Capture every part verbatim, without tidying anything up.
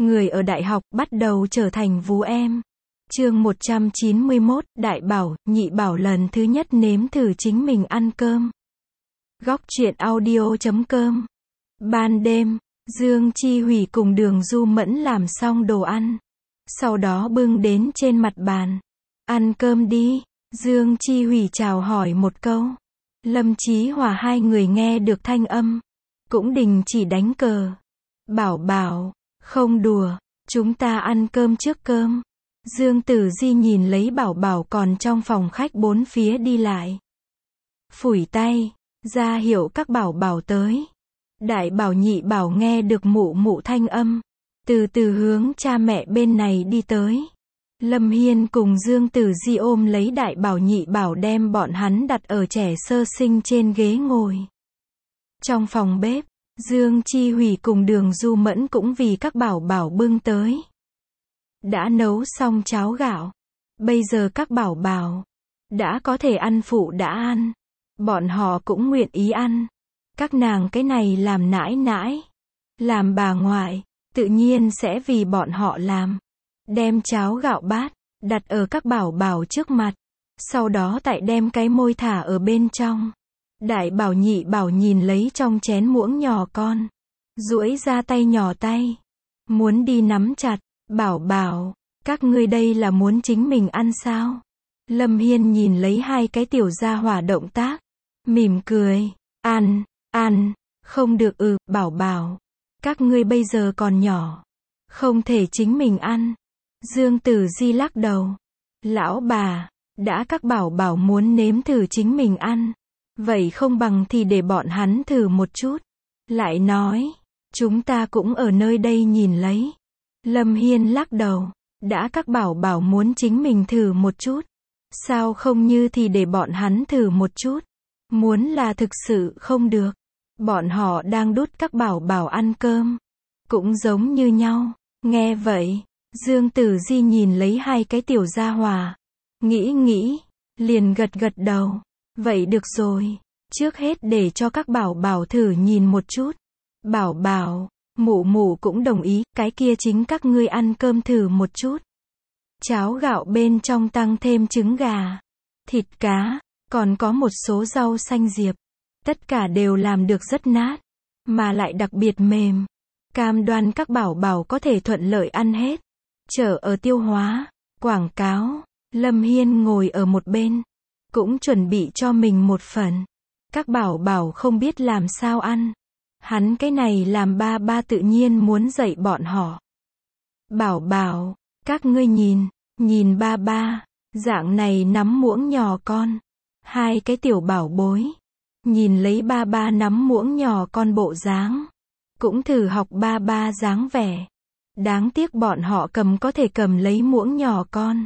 Người ở đại học bắt đầu trở thành vú em. Chương một trăm chín mươi mốt, Đại Bảo, Nhị Bảo lần thứ nhất nếm thử chính mình ăn cơm. Góc truyện audio chấm com. Ban đêm, Dương Chi Hủy cùng Đường Du Mẫn làm xong đồ ăn. Sau đó bưng đến trên mặt bàn. Ăn cơm đi. Dương Chi Hủy chào hỏi một câu. Lâm Chí Hòa hai người nghe được thanh âm. Cũng đình chỉ đánh cờ. Bảo Bảo, không đùa, chúng ta ăn cơm trước cơm. Dương Tử Di nhìn lấy Bảo Bảo còn trong phòng khách bốn phía đi lại. Phủi tay, ra hiệu các Bảo Bảo tới. Đại Bảo Nhị Bảo nghe được mụ mụ thanh âm. Từ từ hướng cha mẹ bên này đi tới. Lâm Hiên cùng Dương Tử Di ôm lấy Đại Bảo Nhị Bảo đem bọn hắn đặt ở trẻ sơ sinh trên ghế ngồi. Trong phòng bếp, Dương Chi Hủy cùng Đường Du Mẫn cũng vì các Bảo Bảo bưng tới. Đã nấu xong cháo gạo. Bây giờ các Bảo Bảo đã có thể ăn phụ đã ăn. Bọn họ cũng nguyện ý ăn. Các nàng cái này làm nãi nãi, làm bà ngoại, tự nhiên sẽ vì bọn họ làm. Đem cháo gạo bát, đặt ở các Bảo Bảo trước mặt. Sau đó tại đem cái môi thả ở bên trong. Đại Bảo Nhị Bảo nhìn lấy trong chén muỗng nhỏ con. Duỗi ra tay nhỏ tay. Muốn đi nắm chặt. Bảo Bảo, các ngươi đây là muốn chính mình ăn sao? Lâm Hiên nhìn lấy hai cái tiểu gia hỏa động tác. Mỉm cười. Ăn, ăn. Không được ư, Bảo Bảo. Các ngươi bây giờ còn nhỏ. Không thể chính mình ăn. Dương Tử Di lắc đầu. Lão bà, đã các Bảo Bảo muốn nếm thử chính mình ăn. Vậy không bằng thì để bọn hắn thử một chút. Lại nói, chúng ta cũng ở nơi đây nhìn lấy. Lâm Hiên lắc đầu. Đã các Bảo Bảo muốn chính mình thử một chút. Sao không như thì để bọn hắn thử một chút. Muốn là thực sự không được. Bọn họ đang đút các Bảo Bảo ăn cơm. Cũng giống như nhau. Nghe vậy, Dương Tử Di nhìn lấy hai cái tiểu gia hỏa. Nghĩ nghĩ, liền gật gật đầu. Vậy được rồi. Trước hết để cho các Bảo Bảo thử nhìn một chút. Bảo Bảo, mụ mụ cũng đồng ý, cái kia chính các ngươi ăn cơm thử một chút. Cháo gạo bên trong tăng thêm trứng gà, thịt cá, còn có một số rau xanh diệp. Tất cả đều làm được rất nát, mà lại đặc biệt mềm. Cam đoan các Bảo Bảo có thể thuận lợi ăn hết. Chở ở tiêu hóa, quảng cáo. Lâm Hiên ngồi ở một bên, cũng chuẩn bị cho mình một phần. Các Bảo Bảo không biết làm sao ăn. Hắn cái này làm ba ba tự nhiên muốn dạy bọn họ. Bảo Bảo, các ngươi nhìn, nhìn ba ba, dạng này nắm muỗng nhỏ con. Hai cái tiểu bảo bối, nhìn lấy ba ba nắm muỗng nhỏ con bộ dáng. Cũng thử học ba ba dáng vẻ. Đáng tiếc bọn họ cầm có thể cầm lấy muỗng nhỏ con.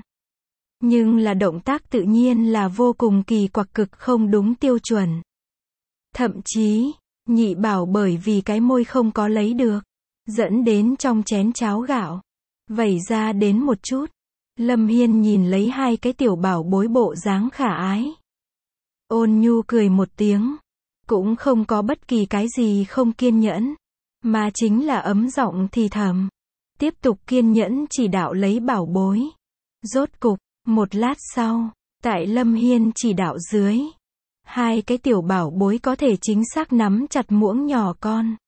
Nhưng là động tác tự nhiên là vô cùng kỳ quặc cực không đúng tiêu chuẩn. Thậm chí, Nhị Bảo bởi vì cái môi không có lấy được, dẫn đến trong chén cháo gạo vẩy ra đến một chút. Lâm Hiên nhìn lấy hai cái tiểu bảo bối bộ dáng khả ái. Ôn nhu cười một tiếng. Cũng không có bất kỳ cái gì không kiên nhẫn. Mà chính là ấm giọng thì thầm. Tiếp tục kiên nhẫn chỉ đạo lấy bảo bối. Rốt cục, một lát sau, tại Lâm Hiên chỉ đạo dưới. Hai cái tiểu bảo bối có thể chính xác nắm chặt muỗng nhỏ con.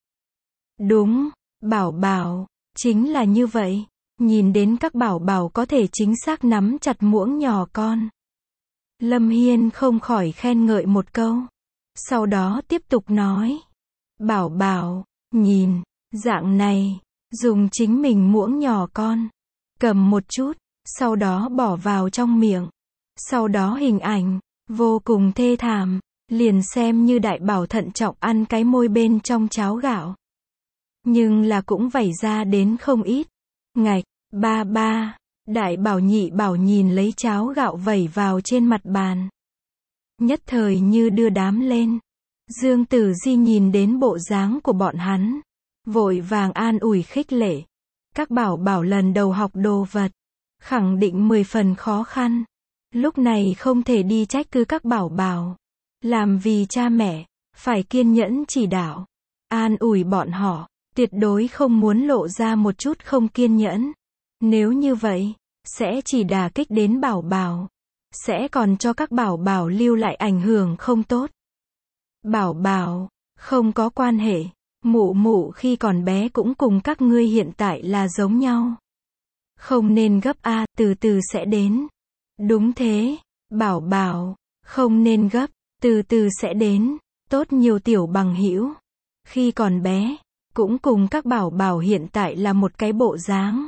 Đúng, Bảo Bảo, chính là như vậy. Nhìn đến các Bảo Bảo có thể chính xác nắm chặt muỗng nhỏ con. Lâm Hiên không khỏi khen ngợi một câu. Sau đó tiếp tục nói. Bảo Bảo, nhìn, dạng này, dùng chính mình muỗng nhỏ con. Cầm một chút, sau đó bỏ vào trong miệng. Sau đó hình ảnh, vô cùng thê thảm, liền xem như Đại Bảo thận trọng ăn cái môi bên trong cháo gạo. Nhưng là cũng vẩy ra đến không ít. Ngạch, ba ba, Đại Bảo Nhị Bảo nhìn lấy cháo gạo vẩy vào trên mặt bàn. Nhất thời như đưa đám lên. Dương Tử Di nhìn đến bộ dáng của bọn hắn. Vội vàng an ủi khích lệ. Các Bảo Bảo lần đầu học đồ vật. Khẳng định mười phần khó khăn. Lúc này không thể đi trách cứ các Bảo Bảo. Làm vì cha mẹ, phải kiên nhẫn chỉ đạo. An ủi bọn họ. Tuyệt đối không muốn lộ ra một chút không kiên nhẫn. Nếu như vậy, sẽ chỉ đả kích đến bảo bảo. Sẽ còn cho các bảo bảo lưu lại ảnh hưởng không tốt. Bảo bảo, không có quan hệ. Mụ mụ khi còn bé cũng cùng các ngươi hiện tại là giống nhau. Không nên gấp a, từ từ sẽ đến. Đúng thế, bảo bảo, không nên gấp, từ từ sẽ đến. Tốt nhiều tiểu bằng hữu. Khi còn bé, cũng cùng các bảo bảo hiện tại là một cái bộ dáng.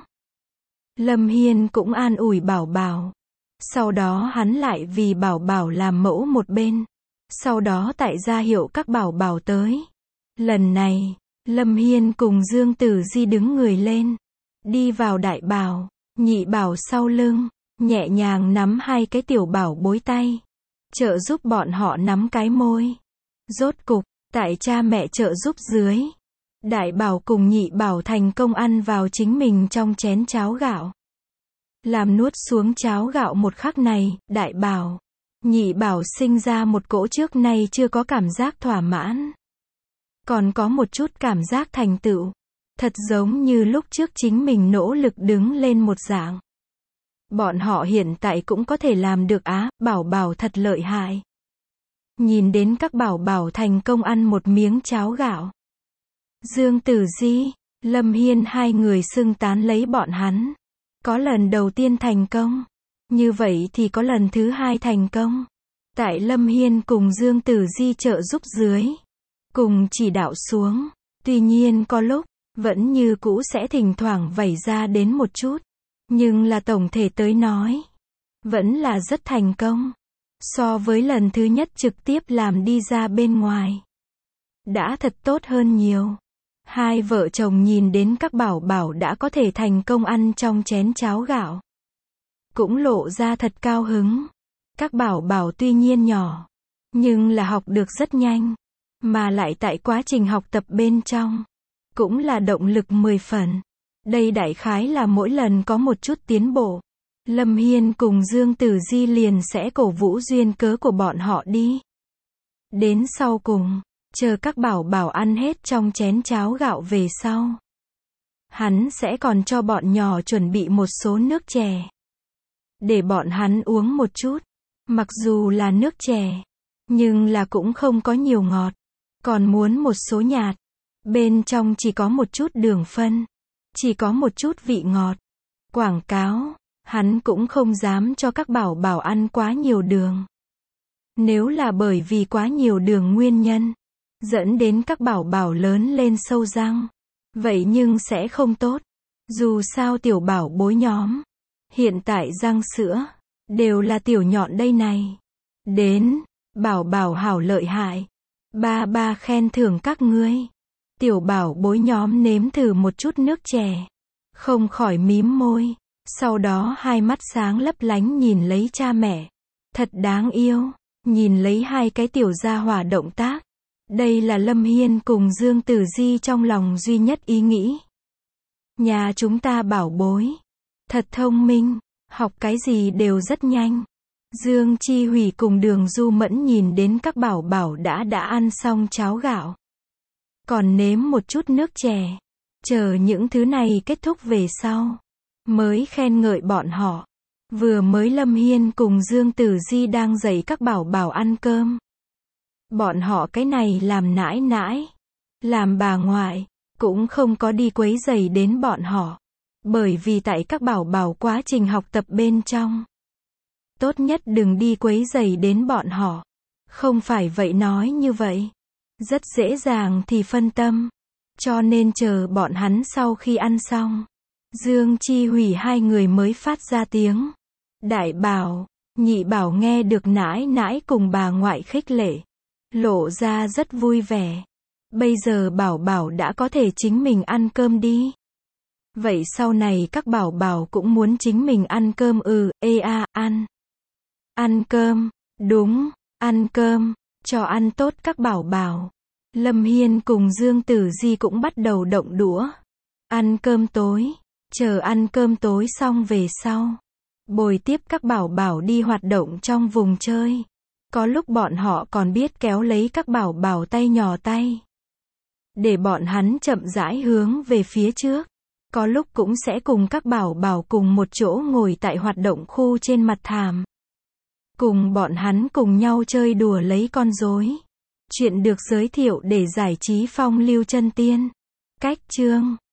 Lâm Hiên cũng an ủi bảo bảo. Sau đó hắn lại vì bảo bảo làm mẫu một bên. Sau đó tại ra hiệu các bảo bảo tới. Lần này, Lâm Hiên cùng Dương Tử Di đứng người lên. Đi vào đại bảo, nhị bảo sau lưng, nhẹ nhàng nắm hai cái tiểu bảo bối tay. Trợ giúp bọn họ nắm cái môi. Rốt cục, tại cha mẹ trợ giúp dưới. Đại bảo cùng nhị bảo thành công ăn vào chính mình trong chén cháo gạo. Làm nuốt xuống cháo gạo một khắc này, đại bảo, nhị bảo sinh ra một cỗ trước nay chưa có cảm giác thỏa mãn. Còn có một chút cảm giác thành tựu. Thật giống như lúc trước chính mình nỗ lực đứng lên một dạng. Bọn họ hiện tại cũng có thể làm được á, bảo bảo thật lợi hại. Nhìn đến các bảo bảo thành công ăn một miếng cháo gạo. Dương Tử Di, Lâm Hiên hai người xưng tán lấy bọn hắn. Có lần đầu tiên thành công. Như vậy thì có lần thứ hai thành công. Tại Lâm Hiên cùng Dương Tử Di trợ giúp dưới. Cùng chỉ đạo xuống. Tuy nhiên có lúc, vẫn như cũ sẽ thỉnh thoảng vẩy ra đến một chút. Nhưng là tổng thể tới nói. Vẫn là rất thành công. So với lần thứ nhất trực tiếp làm đi ra bên ngoài. Đã thật tốt hơn nhiều. Hai vợ chồng nhìn đến các bảo bảo đã có thể thành công ăn trong chén cháo gạo. Cũng lộ ra thật cao hứng. Các bảo bảo tuy nhiên nhỏ. Nhưng là học được rất nhanh. Mà lại tại quá trình học tập bên trong. Cũng là động lực mười phần. Đây đại khái là mỗi lần có một chút tiến bộ. Lâm Hiên cùng Dương Tử Di liền sẽ cổ vũ duyên cớ của bọn họ đi. Đến sau cùng, chờ các bảo bảo ăn hết trong chén cháo gạo về sau. Hắn sẽ còn cho bọn nhỏ chuẩn bị một số nước chè. Để bọn hắn uống một chút. Mặc dù là nước chè, nhưng là cũng không có nhiều ngọt. Còn muốn một số nhạt. Bên trong chỉ có một chút đường phân. Chỉ có một chút vị ngọt. Quảng cáo, hắn cũng không dám cho các bảo bảo ăn quá nhiều đường. Nếu là bởi vì quá nhiều đường nguyên nhân, dẫn đến các bảo bảo lớn lên sâu răng. Vậy nhưng sẽ không tốt. Dù sao tiểu bảo bối nhóm. Hiện tại răng sữa. Đều là tiểu nhọn đây này. Đến. Bảo bảo hảo lợi hại. Ba ba khen thưởng các ngươi. Tiểu bảo bối nhóm nếm thử một chút nước chè. Không khỏi mím môi. Sau đó hai mắt sáng lấp lánh nhìn lấy cha mẹ. Thật đáng yêu. Nhìn lấy hai cái tiểu gia hỏa động tác. Đây là Lâm Hiên cùng Dương Tử Di trong lòng duy nhất ý nghĩ. Nhà chúng ta bảo bối. Thật thông minh. Học cái gì đều rất nhanh. Dương Chi Hủy cùng Đường Du Mẫn nhìn đến các bảo bảo đã đã ăn xong cháo gạo. Còn nếm một chút nước chè. Chờ những thứ này kết thúc về sau. Mới khen ngợi bọn họ. Vừa mới Lâm Hiên cùng Dương Tử Di đang dạy các bảo bảo ăn cơm. Bọn họ cái này làm nãi nãi. Làm bà ngoại. Cũng không có đi quấy rầy đến bọn họ. Bởi vì tại các bảo bảo quá trình học tập bên trong. Tốt nhất đừng đi quấy rầy đến bọn họ. Không phải vậy nói như vậy. Rất dễ dàng thì phân tâm. Cho nên chờ bọn hắn sau khi ăn xong. Dương Chi Hủy hai người mới phát ra tiếng. Đại bảo, nhị bảo nghe được nãi nãi cùng bà ngoại khích lệ. Lộ ra rất vui vẻ. Bây giờ bảo bảo đã có thể chính mình ăn cơm đi. Vậy sau này các bảo bảo cũng muốn chính mình ăn cơm ừ, ê a, ăn. Ăn cơm, đúng, ăn cơm, cho ăn tốt các bảo bảo. Lâm Hiên cùng Dương Tử Di cũng bắt đầu động đũa. Ăn cơm tối, chờ ăn cơm tối xong về sau. Bồi tiếp các bảo bảo đi hoạt động trong vùng chơi. Có lúc bọn họ còn biết kéo lấy các bảo bảo tay nhỏ tay. để bọn hắn chậm rãi hướng về phía trước. Có lúc cũng sẽ cùng các bảo bảo cùng một chỗ ngồi tại hoạt động khu trên mặt thảm. Cùng bọn hắn cùng nhau chơi đùa lấy con rối. Chuyện được giới thiệu để giải trí phong lưu chân tiên. Cách chương